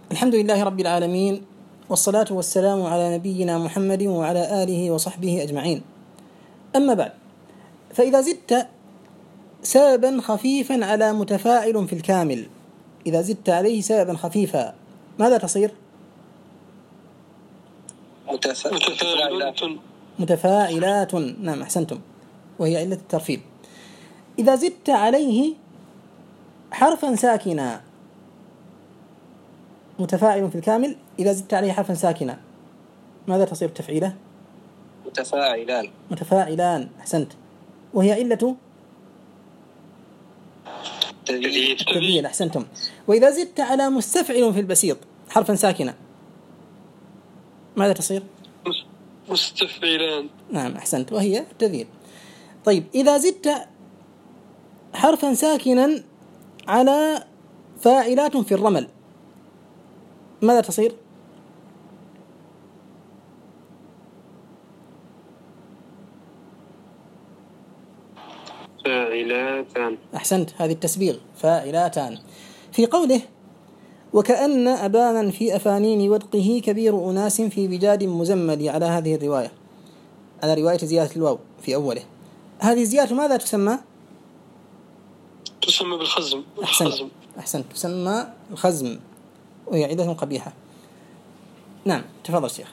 الحمد لله رب العالمين، والصلاة والسلام على نبينا محمد وعلى آله وصحبه أجمعين. أما بعد، فإذا زدت سببا خفيفا على متفاعل في الكامل، إذا زدت عليه سببا خفيفا ماذا تصير؟ متفاعلات. نعم، أحسنتم، وهي علة الترفيل. إذا زدت عليه حرفا ساكنا، متفاعل في الكامل إذا زدت عليه حرفا ساكنا ماذا تصير تفعيله؟ متفاعلان، أحسنت، وهي علة تذييل. أحسنتم. وإذا زدت على مستفعل في البسيط حرفا ساكنا ماذا تصير؟ مستفعلان. نعم، أحسنت، وهي تذييل. طيب، إذا زدت حرفا ساكنا على فاعلات في الرمل ماذا تصير؟ فاعلاتان. أحسنت، هذه التسبيغ فاعلاتان. في قوله وكأن أبانا في أفانين ودقه كبير أناس في بجاد مزمل، على هذه الرواية، على رواية زيادة الواو في أوله، هذه الزيادة ماذا تسمى؟ تسمى بالخزم. أحسنت، تسمى الخزم، وهي علة قبيحة. نعم، تفضل شيخ.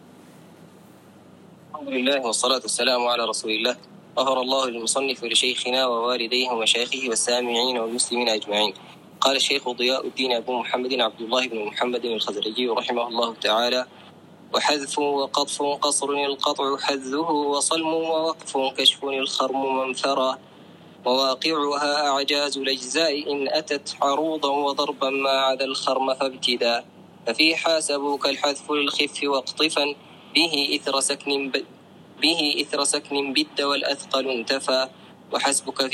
الحمد لله والصلاة والسلام على رسول الله. غفر الله للمصنف ولشيخنا ووالديه ومشايخه والسامعين والمسلمين أجمعين. قال الشيخ ضياء الدين أبو محمد عبد الله بن محمد الخزرجي رحمه الله تعالى: وحذف وقطف قصر القطع حذه، وصلم ووقف كشف الخرم منفرا، مواقعها أعجاز الأجزاء إن أتت عروضا وضربا ما عدا الخرم فابتدا، ففي حاسبوك الحذف للخف واقطفا به إثر سكن بد والأثقل انتفى، وحسبك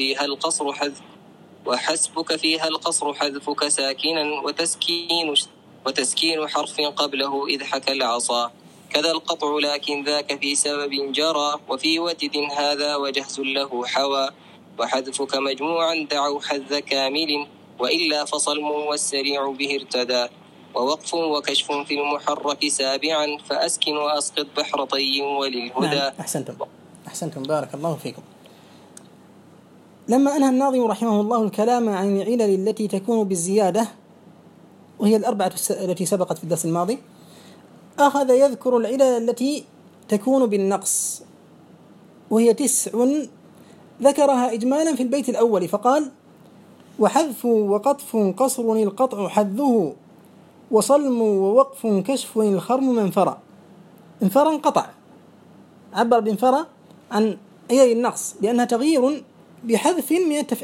فيها القصر حذفك ساكنا وتسكين حرف قبله إذ حكى العصا، كذا القطع لكن ذاك في سبب جرى، وفي وتد هذا وجهز له حوى، وحذفك مجموعا دعوا حذ كامل، وإلا فصلم والسريع به ارتدى، ووقف وكشف في المحرك سابعا، فأسكن وأسقط بحر طي وللهدى. نعم، أحسنتم، بارك الله فيكم. لما أنهى الناظم رحمه الله الكلام عن العلل التي تكون بالزيادة، وهي الأربعة التي سبقت في الدرس الماضي، أخذ يذكر العلل التي تكون بالنقص، وهي 9 ذكرها إجمالا في البيت الأول، فقال: وحذف وقطف قصر القطع حذه، وصلم ووقف كشف الخرم منفرا. انفرا انقطع، عبر بانفرا عن أي النقص لأنها تغيير بحذف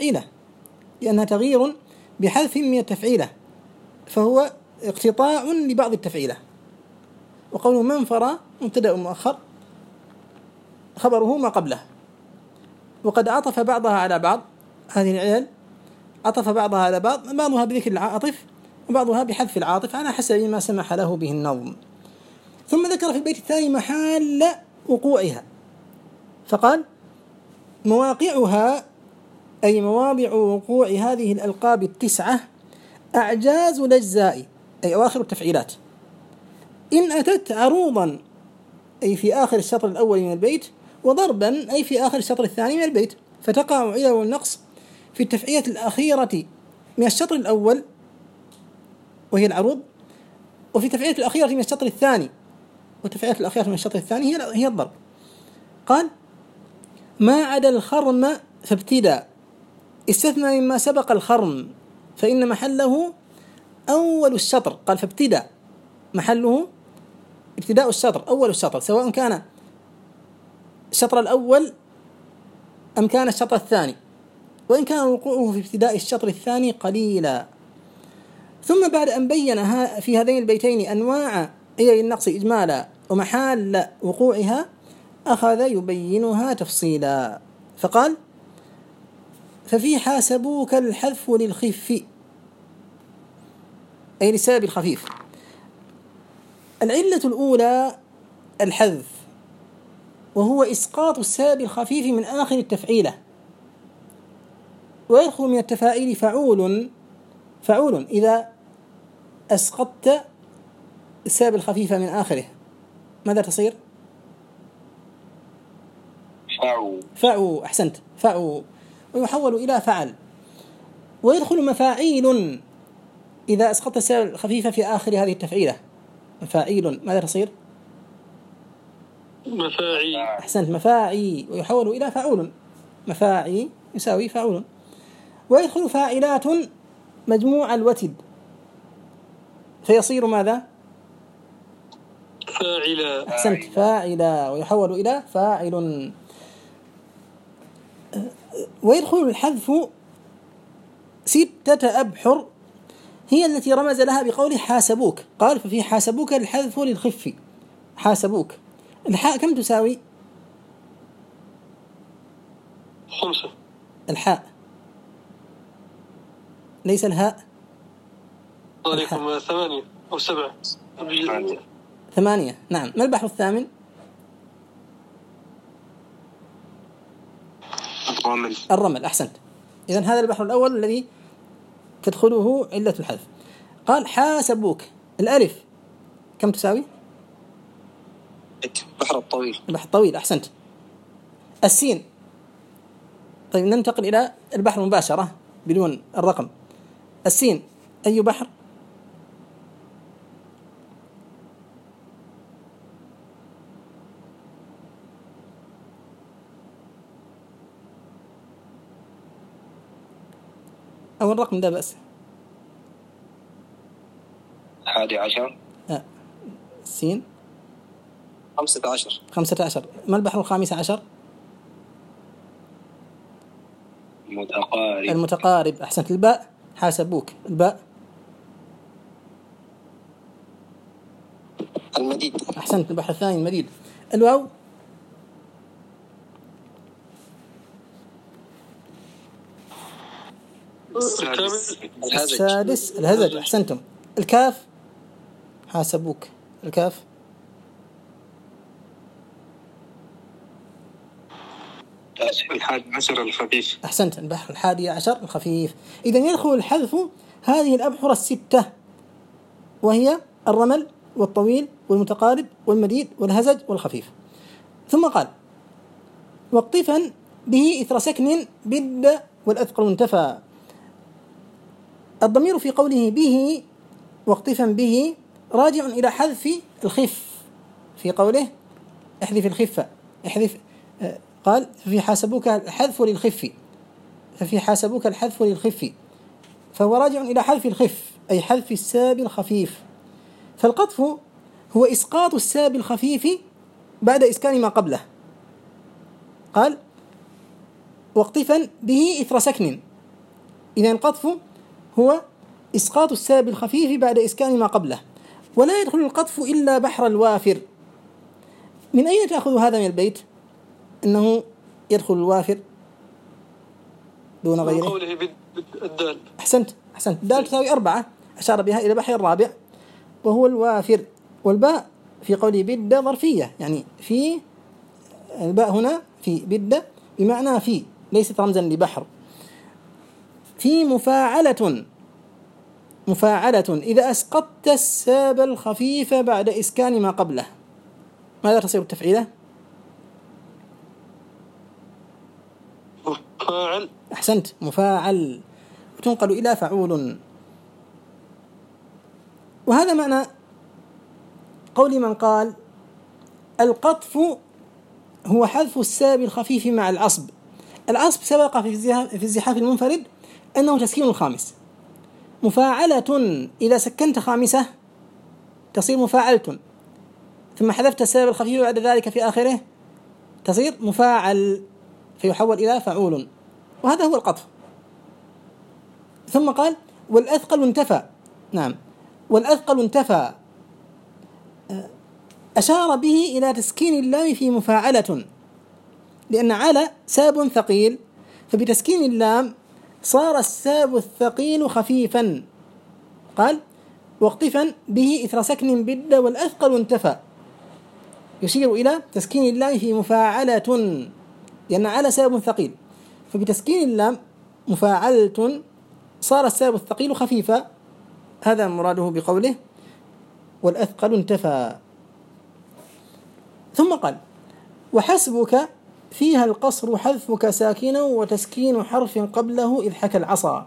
من التفعيلة، فهو اقتطاع لبعض التفعيلة. وقوله منفرا مبتدأ مؤخر خبره ما قبله، وقد عطف بعضها على بعض، هذه العلل عطف بعضها على بعض، بعضها بذكر العاطف وبعضها بحذف العاطف على حسب ما سمح له به النظم. ثم ذكر في البيت الثاني محل وقوعها، فقال: مواقعها أي مواضع وقوع هذه الألقاب 9 أعجاز الأجزاء أي أواخر التفعيلات، إن أتت عروضا أي في آخر الشطر الأول من البيت، وضربا أي في آخر الشطر الثاني من البيت، فتقع علل النقص في التفعيلة الأخيرة من الشطر الأول وهي العروض، وفي التفعيلة الأخيرة من الشطر الثاني، والتفعيلة الأخيرة من الشطر الثاني هي الضرب. قال: ما عدا الخرم فابتدى، استثنى مما سبق الخرم، فإن محله أول الشطر. قال: فابتدى محله ابتداء الشطر، أول الشطر، سواء كان الشطر الأول أم كان الشطر الثاني، وإن كان وقوعه في ابتداء الشطر الثاني قليلا. ثم بعد أن بين في هذين البيتين أنواع علل النقص إجمالا ومحال وقوعها، أخذ يبينها تفصيلا، فقال: ففي حاسبوك الحذف للخف أي للسبب الخفيف. العلة الأولى الحذف، وهو إسقاط السبب الخفيف من آخر التفعيلة، ويدخل من التفاعيل فعول إذا أسقطت الساب الخفيفة من آخره ماذا تصير؟ فعوا. أحسنت، فعوا، ويحول إلى فعل. ويدخل مفاعيل إذا أسقطت الساب الخفيفة في آخر هذه التفعيلة. مفاعيل ماذا تصير؟ مفاعي. أحسنت، مفاعي، ويحول إلى فعول. مفاعي يساوي فعول. ويدخل فاعلات مجموع الوتد فيصير ماذا؟ فاعلا. أحسنت، فاعلا، ويحول إلى فاعل. ويدخل الحذف 6 أبحر هي التي رمز لها بقوله حاسبوك. قال ففي حاسبوك الحذف للخف. حاسبوك. الحاء كم تساوي؟ 5. الحاء ليس الهاء. عليكم 8 أو 7. 8. نعم. ما البحر الثامن؟ الرمل. أحسنت. إذن هذا البحر الأول الذي تدخله علة الحذف. قال حاسبوك. الألف كم تساوي؟ البحر الطويل. البحر الطويل. أحسنت. السين. طيب ننتقل إلى البحر مباشرة بدون الرقم. السين أي بحر؟ أو الرقم ده بس. 11. السين 15. 15. ما البحر 15؟ المتقارب. أحسنت. الباء حاسبوك. الباء المديد. أحسنت. البحر الثاني المديد. الواو السادس الهزج. أحسنتم. الكاف حاسبوك. الكاف 11 الخفيف. أحسنت. البحر 11 الخفيف. إذن يدخل الحذف هذه الأبحر 6 وهي الرمل والطويل والمتقارب والمديد والهزج والخفيف. ثم قال واقطفا به إثر سكن بد والأثقل انتفى. الضمير في قوله به واقطفا به راجع إلى حذف الخف في قوله احذف الخفة. احذف. قال ففي حاسبوك الحذف للخف. ففي حاسبوك الحذف للخف فهو راجع إلى حذف الخف أي حذف الساب الخفيف. فالقطف هو إسقاط الساب الخفيف بعد إسكان ما قبله. قال واقطفا به إثر سكن. إذن القطف هو إسقاط الساب الخفيف بعد إسكان ما قبله. ولا يدخل القطف إلا بحر الوافر. من أين تأخذ هذا من البيت أنه يدخل الوافر دون غيره؟ من قوله بالدال. أحسنت. الدال تساوي 4 أشار بها إلى بحر الرابع وهو الوافر. والباء في قوله بدة ظرفية يعني في. الباء هنا في بدة بمعنى في ليست رمزا لبحر. في مفاعلة إذا أسقطت الساب الخفيف بعد إسكان ما قبله ماذا تصير التفعيلة؟ مفاعل. أحسنت. مفاعل وتنقل إلى فعول. وهذا معنى قول من قال القطف هو حذف الساب الخفيف مع العصب. العصب سبق في الزحاف المنفرد أنه تسكين الخامس. مفاعلة إذا سكنت خامسة تصير مفاعلة ثم حذفت الساب الخفيف بعد ذلك في آخره تصير مفاعل فيحول إلى فعول. وهذا هو القطف. ثم قال والأثقل انتفى. نعم. والأثقل انتفى أشار به إلى تسكين اللام في مفاعلة لأن على ساب ثقيل فبتسكين اللام صار الساب الثقيل خفيفا. قال واقطفا به إثر سكن بد والأثقل انتفى يشير إلى تسكين اللام في مفاعلة لأن على ساب ثقيل فبتسكين اللام مفاعلة صار الساب الثقيل خفيفا هذا مراده بقوله والأثقل انتفى. ثم قال وحسبك فيها القصر حذفك ساكنا وتسكين حرف قبله إذ حكى العصا.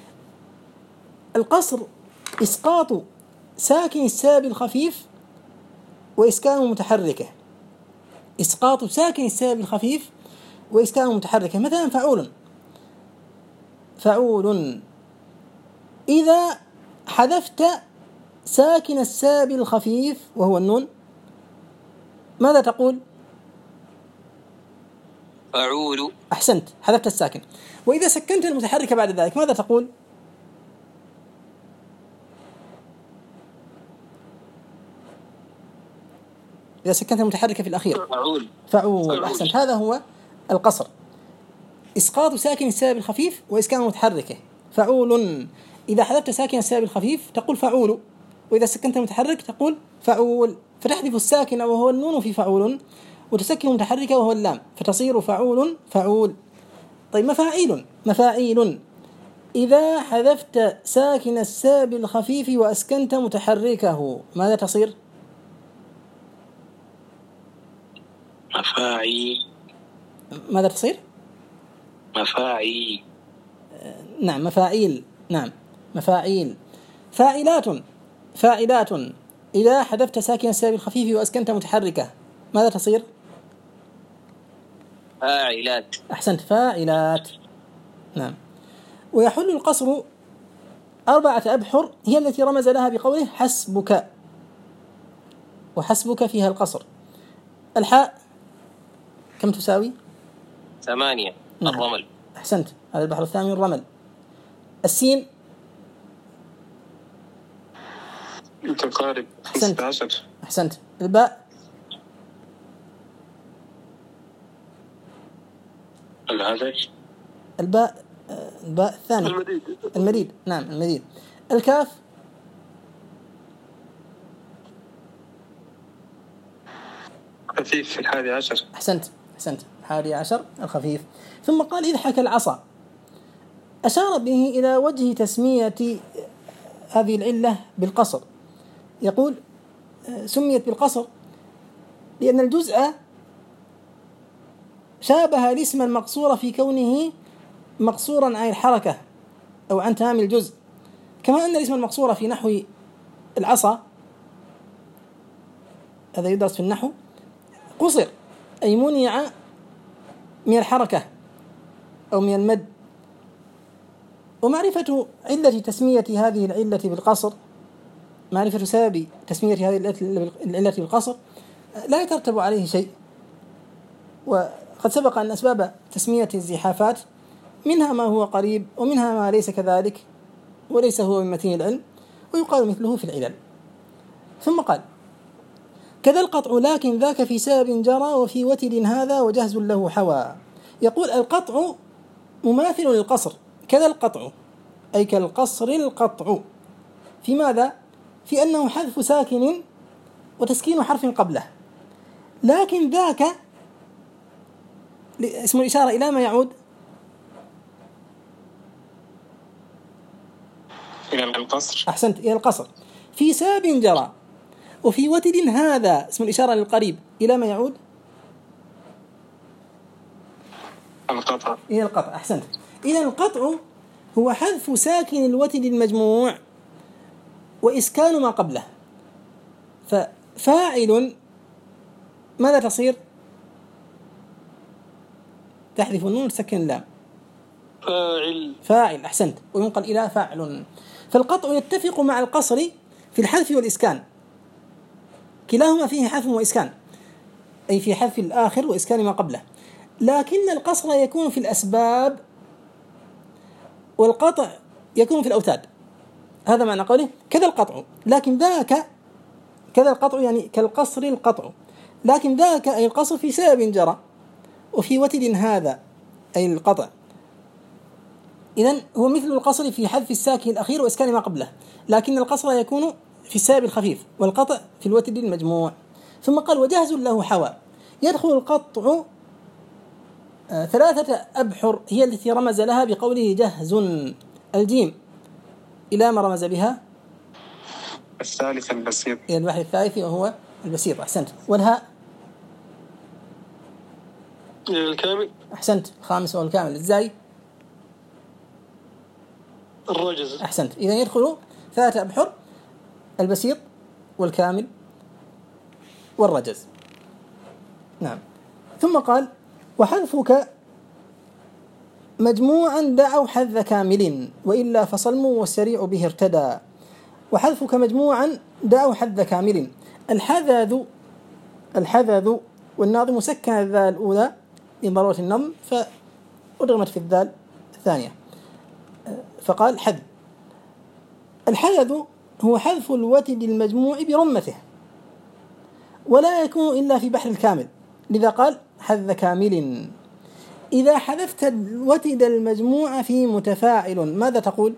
القصر إسقاط ساكن الساب الخفيف وإسكان متحركة. إسقاط ساكن الساب الخفيف وإسكان متحركة. مثلا فعول إذا حذفت ساكن الساب الخفيف وهو النون ماذا تقول؟ فعول. أحسنت، حذفت الساكن. وإذا سكنت المتحركة بعد ذلك ماذا تقول؟ إذا سكنت المتحركة في الأخير فعول. أحسنت، هذا هو القصر، إسقاط ساكن الساب الخفيف وإسكان متحركة. فعول إذا حذفت ساكن الساب الخفيف تقول فعول، وإذا سكنت المتحرك تقول فعول، فتحذف الساكن وهو النون في فعول وتسكن المتحركة وهو اللام فتصير فعول. طيب مفاعيل إذا حذفت ساكن الساب الخفيف وأسكنت متحركه ماذا تصير؟ ماذا تصير؟ مفاعيل. نعم مفاعيل. نعم مفاعيل. فاعلات إذا حذفت ساكن الساب الخفيف وأسكنت متحركة ماذا تصير؟ فاعلات. أحسنت، فاعلات. نعم. ويحل القصر 4 أبحر هي التي رمز لها بقوله حسبك، وحسبك فيها القصر. الحاء كم تساوي؟ 8. نعم. الرمل. أحسنت، هذا البحر الثامن الرمل. السين متقارب 15. أحسنت. الباء الباء الثاني المديد. نعم المديد. الكاف خفيف في 11. أحسنت 11 الخفيف. ثم قال إذ حكى العصا، أشار به إلى وجه تسمية هذه العلة بالقصر. يقول سميت بالقصر لأن الجزء شابه الاسم المقصور في كونه مقصورا عن الحركة أو عن تمام الجزء، كما أن الاسم المقصور في نحو العصا، هذا يدرس في النحو، قصر أي منع من الحركة أو من المد. ومعرفة علة تسمية هذه العلة بالقصر، معرفة سبب تسمية هذه العلة بالقصر لا يترتب عليه شيء. وقد سبق أن أسباب تسمية الزحافات منها ما هو قريب ومنها ما ليس كذلك وليس هو من متين العلم، ويقال مثله في العلل. ثم قال كذا القطع لكن ذاك في سبب جرى وفي وتد هذا وجهز له حوى. يقول القطع مماثل للقصر، كذا القطع أي كالقصر القطع. في ماذا؟ في أنه حذف ساكن وتسكين حرف قبله، لكن ذاك اسم الإشارة إلى ما يعود؟ إلى القصر. أحسنت، إلى القصر. في ساب جرى وفي وتد هذا اسم الإشارة للقريب إلى ما يعود؟ القطع. إلى القطع. أحسنت. إذا القطع هو حذف ساكن الوتد المجموع وإسكان ما قبله. ففاعل ماذا تصير؟ تحذف النون تسكن اللام. فاعل. أحسنت، وينقل إلى فاعل. فالقطع يتفق مع القصر في الحذف والإسكان، كلاهما فيه حذف وإسكان، أي في حذف الآخر وإسكان ما قبله، لكن القصر يكون في الأسباب والقطع يكون في الأوتاد. هذا معنى قوله كذا القطع، لكن ذاك كذا القطع يعني كالقصر القطع، لكن ذاك أي القصر في سبب جرى وفي وتد هذا أي القطع. إذن هو مثل القصر في حذف الساكن الأخير وإسكان ما قبله، لكن القصر يكون في السبب الخفيف والقطع في الوتد المجموع. ثم قال وجهز له حوى. يدخل القطع 3 أبحر هي التي رمز لها بقوله جهز. الجيم إلى ما رمز بها؟ الثالث البسيط. البحر الثالث وهو البسيط. أحسنت. والهاء الكامل. أحسنت. الخامس وهو الكامل. إزاي؟ الرجز. أحسنت. إذا يدخل 3 أبحر: البسيط والكامل والرجز. نعم. ثم قال: وحذفك مجموعا دعوا حذ كامل وإلا فصلم والسريع به ارتدى. وحذفك مجموعا دعوا حذ كامل. الحذذ والناظم سكن الذال الأولى لضرورة النظم فأدغمت في الذال الثانية فقال حذ. الحذذ هو حذف الوتد المجموع برمته ولا يكون إلا في بحر الكامل، لذا قال حذ كامل. إذا حذفت الوتد المجموع في متفاعل ماذا تقول؟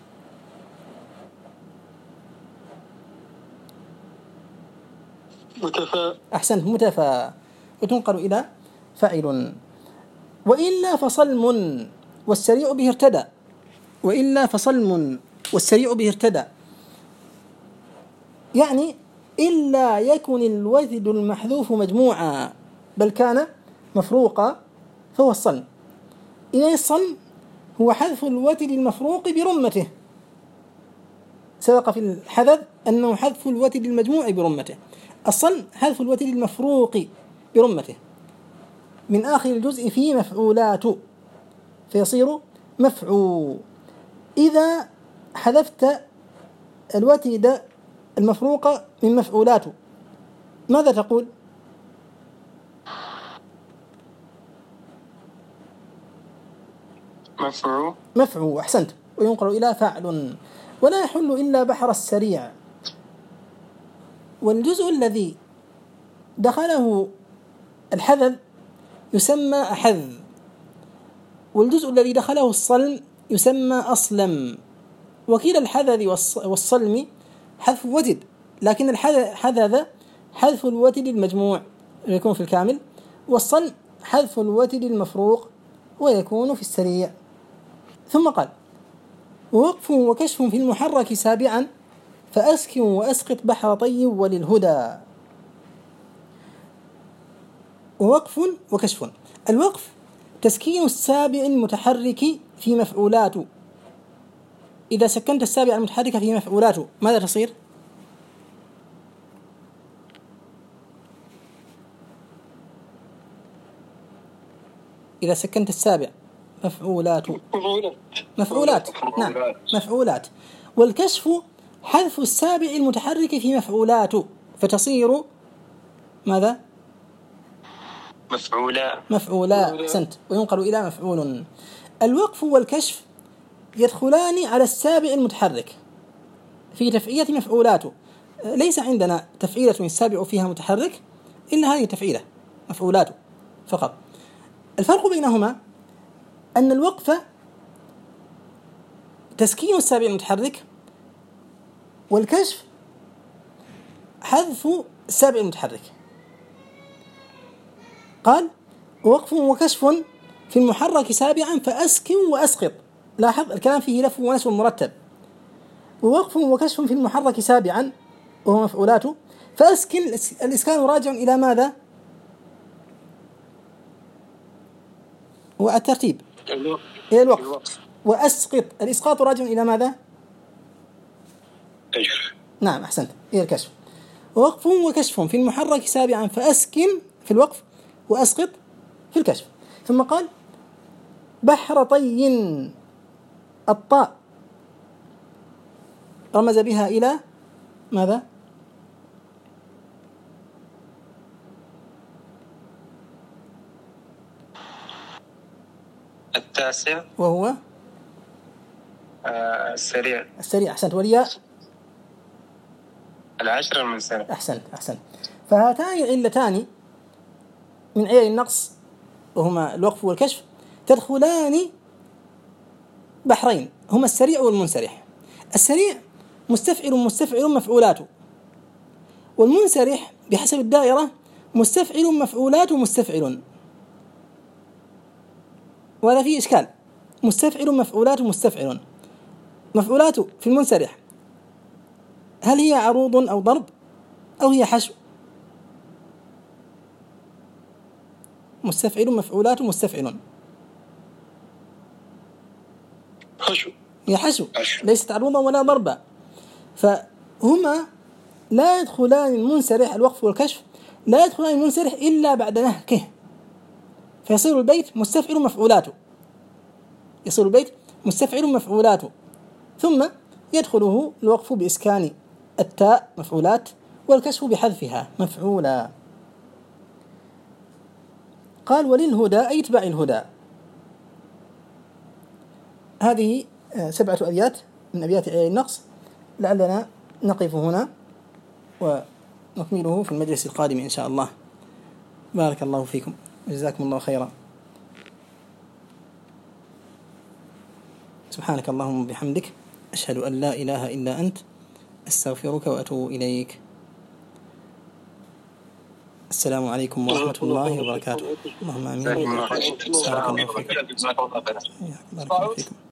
متفا. أحسنت. متفا وتنقل إلى فاعل. وإلا فصلم والسريع به ارتدى. وإلا فصلم والسريع به ارتدى يعني إلا يكن الوتد المحذوف مجموعا بل كان مفروقا فهو الصلم. إذن الصلم هو حذف الوتد المفروق برمته. سبق في الحذف أنه حذف الوتد المجموع برمته. الصلم حذف الوتد المفروق برمته من آخر الجزء في مفعولات فيصير مفعول. إذا حذفت الوتد المفروق من مفعولات ماذا تقول؟ مفعول. أحسنت. وينقل إلى فعل. ولا يحل إلا بحر السريع. والجزء الذي دخله الحذف يسمى أحذ، والجزء الذي دخله الصلم يسمى أصلم. وكيل الحذف والصلم حذف وتد، لكن الحذف حذف الوتد المجموع ويكون في الكامل، والصلم حذف الوتد المفروق ويكون في السريع. ثم قال: ووقف وكشف في المحرك سابعا فأسكن وأسقط بحر طيب وللهدى. ووقف وكشف. الوقف تسكين السابع المتحرك في مفعولات. إذا سكنت السابع المتحرك في مفعولات ماذا تصير؟ إذا سكنت السابع مفعولات. نعم مفعولات. والكشف حذف السابع المتحرك في مفعولات فتصير ماذا؟ مفعولا. أحسنت. وينقل إلى مفعول. الوقف والكشف يدخلان على السابع المتحرك في تفعيلة مفعولات. ليس عندنا تفعيلة السابع فيها متحرك إلا هذه تفعيلة مفعولات فقط. الفرق بينهما أن الوقف تسكين السابع المتحرك، والكشف حذف السابع المتحرك. قال: وقف وكشف في المحرك سابعا فأسكن وأسقط. لاحظ الكلام فيه لف ونسب مرتب. ووقف وكشف في المحرك سابعا وهو مفعولاته فأسكن الإسكان راجع إلى ماذا؟ والترتيب إلى الوقف. وأسقط الإسقاط راجع إلى ماذا؟ نعم أحسنت، إلى الكشف. ووقف وكشف في المحرك سابعا فأسكن في الوقف وأسقط في الكشف. ثم قال: بحر طي. الطاء رمز بها إلى ماذا؟ التاسع وهو السريع. أحسنت. والياء العشر المنصرف. أحسنت. فهاتان علتان من علل النقص وهما الوقف والكشف تدخلان بحرين هما السريع والمنسرح. السريع مستفعل مفعولاته، والمنسرح بحسب الدائرة مستفعل مفعولات مستفعل، وهذا فيه إشكال. مستفعل مفعولات مستفعل. مفعولاته في المنسرح هل هي عروض أو ضرب أو هي حشو؟ مستفعل مفعولات مستفعل، حشو. هي حشو ليست عروضا ولا ضربا، فهما لا يدخلان المنسرح الوقف والكشف لا يدخلان المنسرح إلا بعد نهكه، فيصير البيت مستفعل مفعولاته، يصير البيت مستفعل مفعولاته، ثم يدخله الوقف بإسكان التاء مفعولات والكشف بحذفها مفعولا. قال وللهدى أي اتباع الهدى. هذه 7 أبيات من أبيات إعلان النقص، لعلنا نقف هنا ونكمله في المجلس القادم إن شاء الله. بارك الله فيكم وجزاكم الله خيرا. سبحانك اللهم وبحمدك أشهد أن لا إله إلا أنت أستغفرك وأتوب إليك. السلام عليكم ورحمة الله وبركاته. اللهم آمين. بارك الله فيكم.